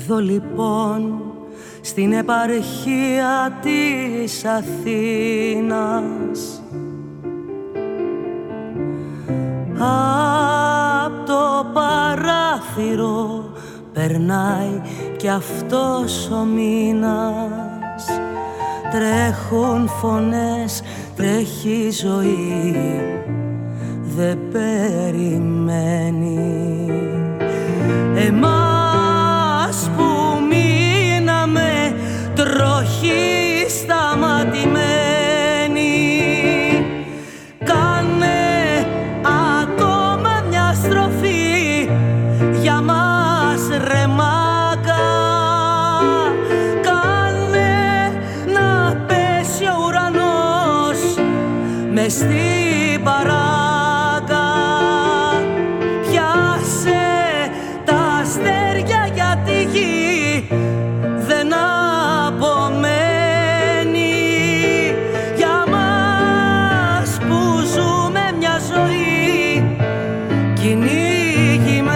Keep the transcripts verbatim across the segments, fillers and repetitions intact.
Εδώ λοιπόν στην επαρχία της Αθήνας, απ' το παράθυρο περνάει κι αυτός ο μήνας. Τρέχουν φωνές, τρέχει ζωή, δεν περιμένει εμάς που μείναμε τροχοί σταματημένοι. Κάνε ακόμα μια στροφή για μας ρε μάκα, κάνε να πέσει ο ουρανός μες στην παράκα. Πιάσε τα αστέρια για τη γη δεν απομένει, για μας που ζούμε μια ζωή κυνηγημένη.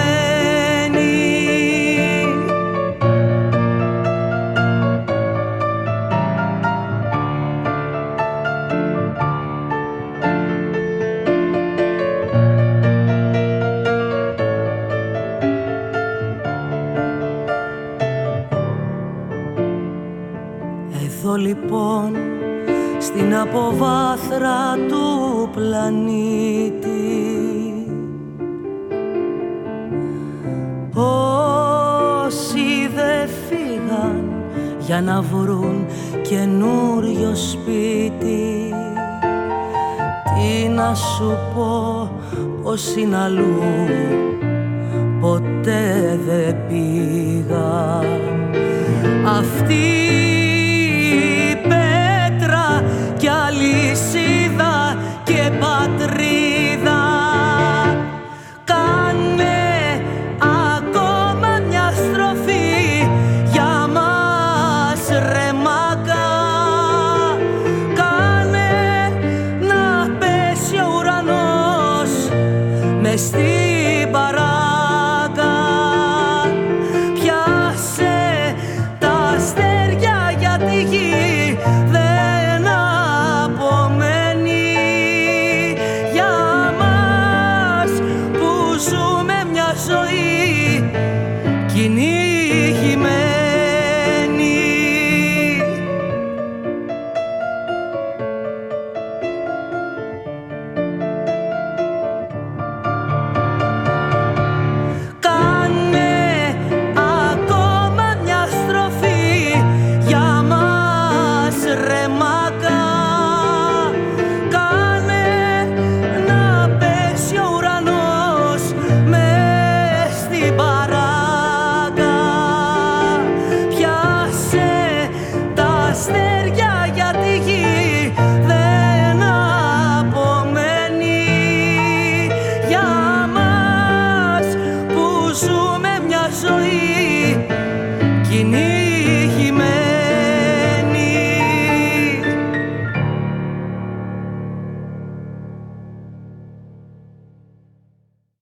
Εδώ λοιπόν στην αποβάθρα του πλανήτη όσοι δεν φύγαν για να βρουν καινούριο σπίτι, τι να σου πω πως είναι αλλού ποτέ δεν πήγα. Αυτή η πέτρα κι αλυσίδα και πατρίδα